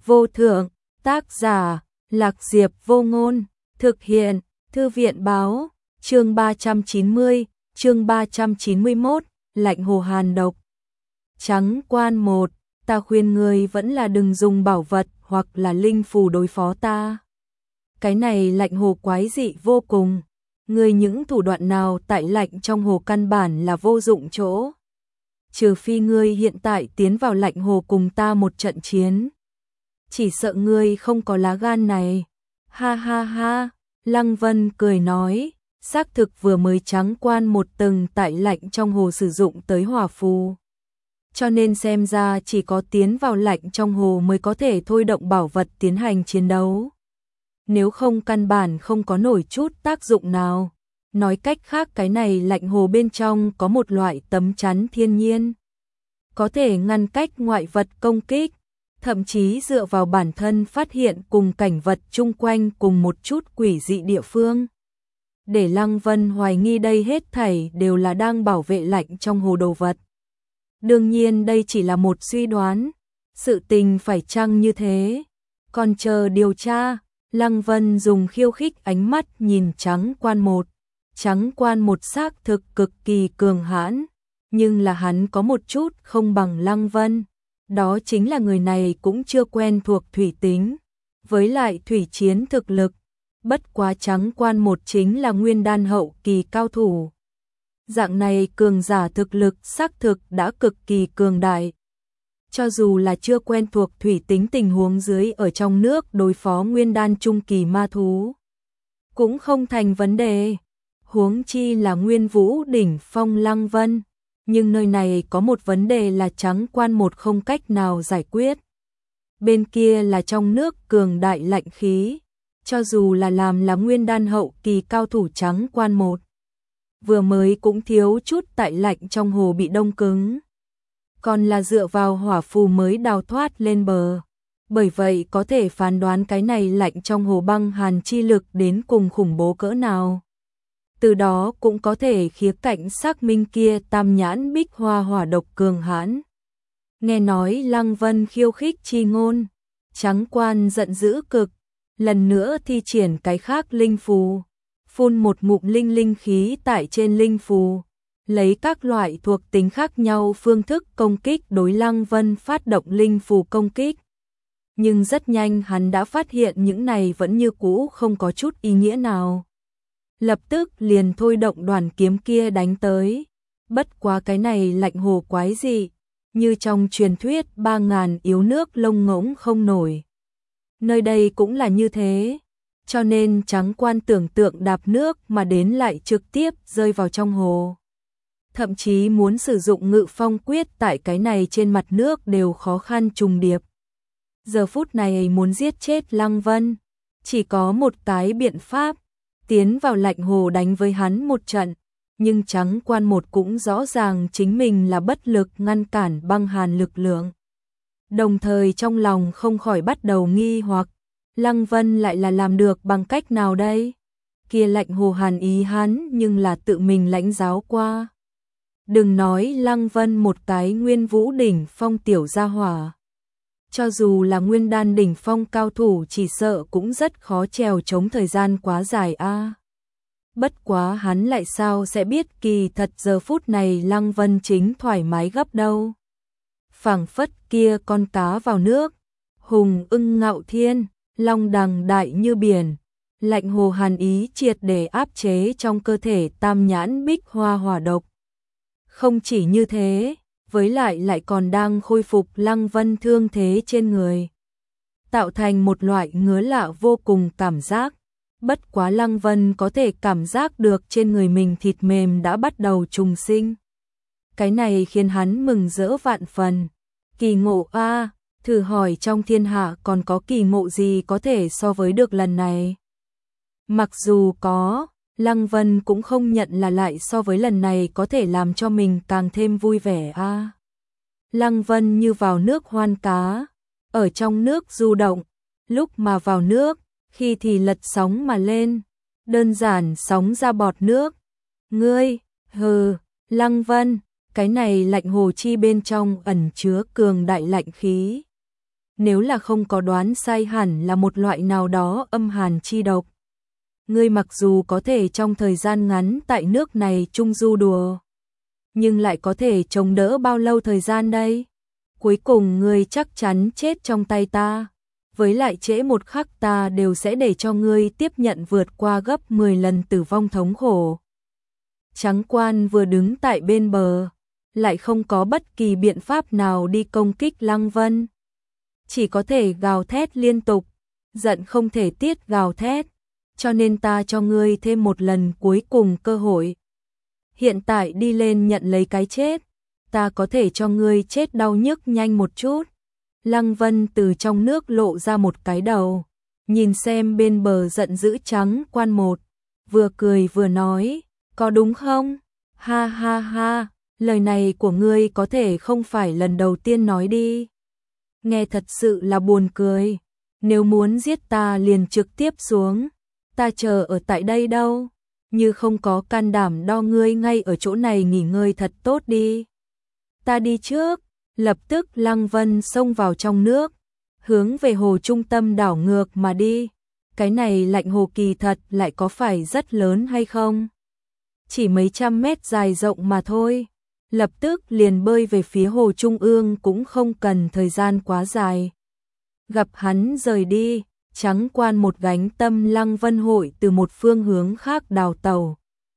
vô thượng, tác giả, Lạc Diệp Vô Ngôn, thực hiện, Thư viện báo, chương 390, chương 391, lạnh hồ hàn độc. Trắng quan 1, ta khuyên ngươi vẫn là đừng dùng bảo vật hoặc là linh phù đối phó ta. Cái này lạnh hồ quái dị vô cùng, ngươi những thủ đoạn nào tại lạnh trong hồ căn bản là vô dụng chỗ. Trừ phi ngươi hiện tại tiến vào lạnh hồ cùng ta một trận chiến. Chỉ sợ ngươi không có lá gan này. Ha ha ha, Lăng Vân cười nói, xác thực vừa mới trắng quan một tầng tại lạnh trong hồ sử dụng tới hỏa phù. Cho nên xem ra chỉ có tiến vào lạnh trong hồ mới có thể thôi động bảo vật tiến hành chiến đấu. Nếu không căn bản không có nổi chút tác dụng nào. Nói cách khác cái này lạnh hồ bên trong có một loại tấm chắn thiên nhiên. Có thể ngăn cách ngoại vật công kích, thậm chí dựa vào bản thân phát hiện cùng cảnh vật chung quanh cùng một chút quỷ dị địa phương. Để Lăng Vân hoài nghi đây hết thảy đều là đang bảo vệ lạnh trong hồ đồ vật. Đương nhiên đây chỉ là một suy đoán, sự tình phải chăng như thế, còn chờ điều tra. Lăng Vân dùng khiêu khích ánh mắt nhìn Trắng Quan một. Trắng Quan một xác thực cực kỳ cường hãn, nhưng là hắn có một chút không bằng Lăng Vân. Đó chính là người này cũng chưa quen thuộc thủy tính, với lại thủy chiến thực lực. Bất quá Trắng Quan một chính là nguyên đan hậu kỳ cao thủ. Dạng này cường giả thực lực xác thực đã cực kỳ cường đại. Cho dù là chưa quen thuộc thủy tính tình huống dưới ở trong nước đối phó nguyên đan trung kỳ ma thú, cũng không thành vấn đề. Huống chi là nguyên vũ đỉnh phong Lăng Vân. Nhưng nơi này có một vấn đề là Trắng Quan một không cách nào giải quyết. Bên kia là trong nước cường đại lạnh khí. Cho dù là làm là nguyên đan hậu kỳ cao thủ Trắng Quan một, vừa mới cũng thiếu chút tại lạnh trong hồ bị đông cứng. Còn là dựa vào hỏa phù mới đào thoát lên bờ. Bởi vậy có thể phán đoán cái này lạnh trong hồ băng hàn chi lực đến cùng khủng bố cỡ nào. Từ đó cũng có thể khía cạnh xác minh kia tam nhãn bích hoa hỏa độc cường hãn. Nghe nói Lăng Vân khiêu khích chi ngôn, Trắng Quan giận dữ cực, lần nữa thi triển cái khác linh phù, phun một ngụm linh khí tại trên linh phù, lấy các loại thuộc tính khác nhau phương thức công kích đối Lăng Vân phát động linh phù công kích. Nhưng rất nhanh hắn đã phát hiện những này vẫn như cũ không có chút ý nghĩa nào. Lập tức liền thôi động đoàn kiếm kia đánh tới. Bất quá cái này lạnh hồ quái dị, như trong truyền thuyết 3000 yếu nước lông ngỗng không nổi. Nơi đây cũng là như thế, cho nên Trắng Quan tưởng tượng đạp nước mà đến lại trực tiếp rơi vào trong hồ. Thậm chí muốn sử dụng ngự phong quyết tại cái này trên mặt nước đều khó khăn trùng điệp. Giờ phút này muốn giết chết Lăng Vân, chỉ có một cái biện pháp, tiến vào lạnh hồ đánh với hắn một trận, nhưng Trắng Quan một cũng rõ ràng chính mình là bất lực ngăn cản băng hàn lực lượng. Đồng thời trong lòng không khỏi bắt đầu nghi hoặc, Lăng Vân lại là làm được bằng cách nào đây? Kia lạnh hồ hàn ý hắn nhưng là tự mình lãnh giáo qua. Đừng nói Lăng Vân một cái nguyên vũ đỉnh phong tiểu gia hỏa. Cho dù là nguyên đan đỉnh phong cao thủ chỉ sợ cũng rất khó trèo chống thời gian quá dài a. Bất quá hắn lại sao sẽ biết kỳ thật giờ phút này Lăng Vân chính thoải mái gấp đâu. Phảng phất kia con cá vào nước, hùng ưng ngạo thiên, long đằng đại như biển, lạnh hồ hàn ý triệt để áp chế trong cơ thể tam nhãn bích hoa hỏa độc. Không chỉ như thế, với lại còn đang khôi phục Lăng Vân thương thế trên người, tạo thành một loại ngứa lạ vô cùng cảm giác. Bất quá Lăng Vân có thể cảm giác được trên người mình thịt mềm đã bắt đầu trùng sinh. Cái này khiến hắn mừng rỡ vạn phần. Kỳ ngộ a, thử hỏi trong thiên hạ còn có kỳ ngộ gì có thể so với được lần này. Mặc dù có, Lăng Vân cũng không nhận là lại so với lần này có thể làm cho mình càng thêm vui vẻ a. Lăng Vân như vào nước hoan cá, ở trong nước du động, lúc mà vào nước, khi thì lật sóng mà lên, đơn giản sóng ra bọt nước. Ngươi, hừ, Lăng Vân, cái này lạnh hồ chi bên trong ẩn chứa cường đại lạnh khí. nếu là không có đoán sai hẳn là một loại nào đó âm hàn chi độc. Ngươi mặc dù có thể trong thời gian ngắn tại nước này trung du đùa, nhưng lại có thể chống đỡ bao lâu thời gian đây? Cuối cùng ngươi chắc chắn chết trong tay ta, với lại trễ một khắc ta đều sẽ để cho ngươi tiếp nhận vượt qua gấp 10 lần tử vong thống khổ. Trắng Quan vừa đứng tại bên bờ, lại không có bất kỳ biện pháp nào đi công kích Lăng Vân. Chỉ có thể gào thét liên tục, giận không thể tiết gào thét, cho nên ta cho ngươi thêm một lần cuối cùng cơ hội. Hiện tại đi lên nhận lấy cái chết, ta có thể cho ngươi chết đau nhức nhanh một chút. Lăng Vân từ trong nước lộ ra một cái đầu, nhìn xem bên bờ giận dữ Trắng Quan một, vừa cười vừa nói, có đúng không? Ha ha ha, lời này của ngươi có thể không phải lần đầu tiên nói đi. Nghe thật sự là buồn cười, nếu muốn giết ta liền trực tiếp xuống, ta chờ ở tại đây đâu, như không có can đảm đo ngươi ngay ở chỗ này nghỉ ngơi thật tốt đi. Ta đi trước. Lập tức Lăng Vân xông vào trong nước, hướng về hồ trung tâm đảo ngược mà đi. Cái này lạnh hồ kỳ thật lại có phải rất lớn hay không? Chỉ mấy trăm mét dài rộng mà thôi. Lập tức liền bơi về phía hồ trung ương cũng không cần thời gian quá dài. Gặp hắn rời đi, Trắng Quan một gánh tâm Lăng Vân hội từ một phương hướng khác đào tàu.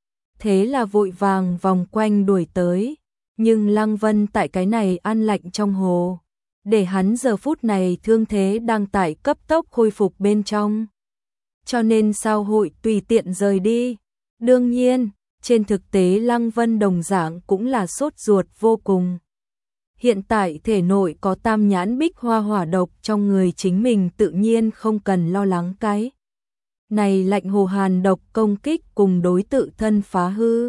Thế là vội vàng vòng quanh đuổi tới. Nhưng Lăng Vân tại cái này ăn lạnh trong hồ, để hắn giờ phút này thương thế đang tại cấp tốc khôi phục bên trong. Cho nên sao hội tùy tiện rời đi. Đương nhiên, trên thực tế Lăng Vân đồng dạng cũng là sốt ruột vô cùng. Hiện tại thể nội có tam nhãn bích hoa hỏa độc trong người chính mình tự nhiên không cần lo lắng cái này lạnh hồ hàn độc công kích cùng đối tự thân phá hư.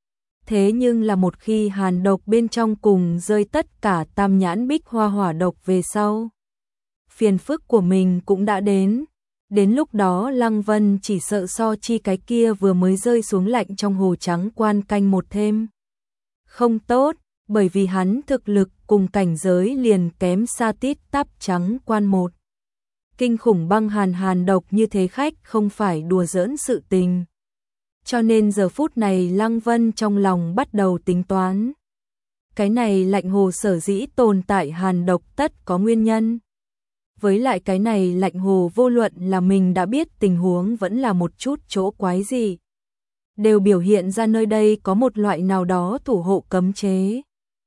Thế nhưng là một khi hàn độc bên trong cùng rơi tất cả tam nhãn bích hoa hỏa độc về sau, phiền phức của mình cũng đã đến. Đến lúc đó Lăng Vân chỉ sợ so chi cái kia vừa mới rơi xuống lạnh trong hồ Trắng Quan canh một thêm. Không tốt, bởi vì hắn thực lực cùng cảnh giới liền kém xa tít tắp Trắng Quan một. Kinh khủng băng hàn độc như thế khách không phải đùa giỡn sự tình. Cho nên giờ phút này Lăng Vân trong lòng bắt đầu tính toán. Cái này lạnh hồ sở dĩ tồn tại hàn độc tất có nguyên nhân. Với lại cái này lạnh hồ vô luận là mình đã biết tình huống vẫn là một chút chỗ quái gì, đều biểu hiện ra nơi đây có một loại nào đó thủ hộ cấm chế.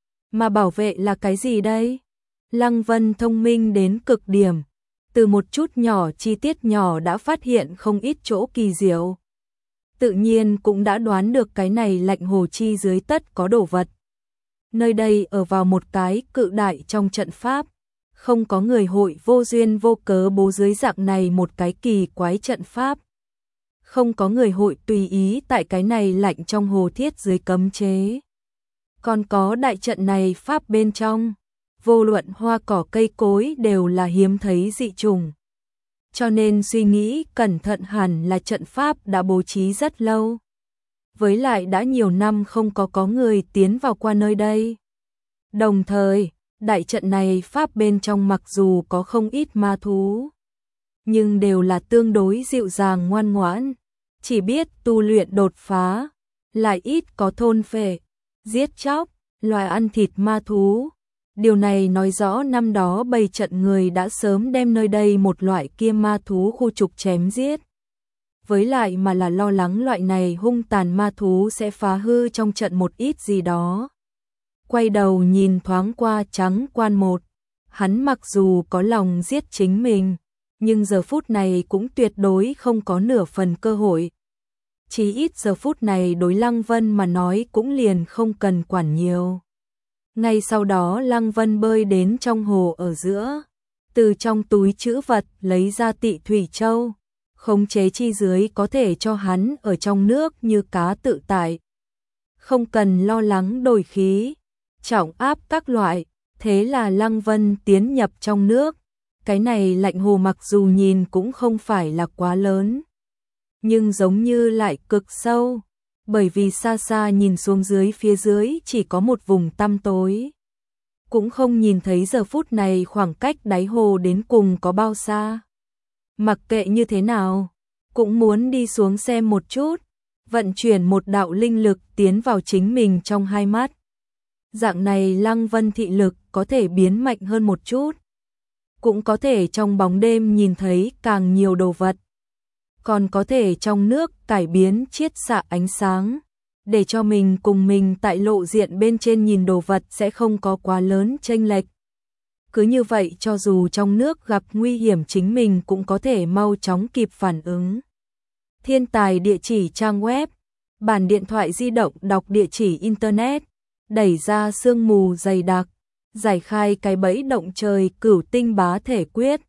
Mà bảo vệ là cái gì đây? Lăng Vân thông minh đến cực điểm, từ một chút nhỏ chi tiết nhỏ đã phát hiện không ít chỗ kỳ diệu. Tự nhiên cũng đã đoán được cái này lạnh hồ chi dưới tất có đồ vật. Nơi đây ở vào một cái cự đại trong trận pháp, không có người hội vô duyên vô cớ bố dưới dạng này một cái kỳ quái trận pháp. Không có người hội tùy ý tại cái này lạnh trong hồ thiết dưới cấm chế. Còn có đại trận này pháp bên trong, vô luận hoa cỏ cây cối đều là hiếm thấy dị trùng. Cho nên suy nghĩ cẩn thận hẳn là trận pháp đã bố trí rất lâu. Với lại đã nhiều năm không có người tiến vào qua nơi đây. Đồng thời, đại trận này pháp bên trong mặc dù có không ít ma thú, nhưng đều là tương đối dịu dàng ngoan ngoãn, chỉ biết tu luyện đột phá, lại ít có thôn phệ, giết chóc, loài ăn thịt ma thú. Điều này nói rõ năm đó bầy trận người đã sớm đem nơi đây một loại kia ma thú khu trục chém giết. Với lại mà là lo lắng loại này hung tàn ma thú sẽ phá hư trong trận một ít gì đó. Quay đầu nhìn thoáng qua Trắng Quan một, hắn mặc dù có lòng giết chính mình, nhưng giờ phút này cũng tuyệt đối không có nửa phần cơ hội. Chỉ ít giờ phút này đối Lăng Vân mà nói cũng liền không cần quản nhiều. Ngay sau đó Lăng Vân bơi đến trong hồ ở giữa, từ trong túi trữ vật lấy ra Tị Thủy Châu, khống chế chi dưới có thể cho hắn ở trong nước như cá tự tại. Không cần lo lắng đổi khí, trọng áp các loại, thế là Lăng Vân tiến nhập trong nước. Cái này lạnh hồ mặc dù nhìn cũng không phải là quá lớn, nhưng giống như lại cực sâu, bởi vì xa xa nhìn xuống dưới phía dưới chỉ có một vùng tăm tối. cũng không nhìn thấy giờ phút này khoảng cách đáy hồ đến cùng có bao xa. Mặc kệ như thế nào, cũng muốn đi xuống xem một chút, vận chuyển một đạo linh lực tiến vào chính mình trong hai mắt. Dạng này Lăng Vân thị lực có thể biến mạnh hơn một chút, cũng có thể trong bóng đêm nhìn thấy càng nhiều đồ vật, còn có thể trong nước cải biến chiết xạ ánh sáng, để cho mình cùng mình tại lộ diện bên trên nhìn đồ vật sẽ không có quá lớn chênh lệch. Cứ như vậy cho dù trong nước gặp nguy hiểm chính mình cũng có thể mau chóng kịp phản ứng. Thiên tài địa chỉ trang web, bản điện thoại di động đọc địa chỉ internet, đẩy ra sương mù dày đặc, giải khai cái bẫy động trời Cửu Tinh Bá Thể Quyết.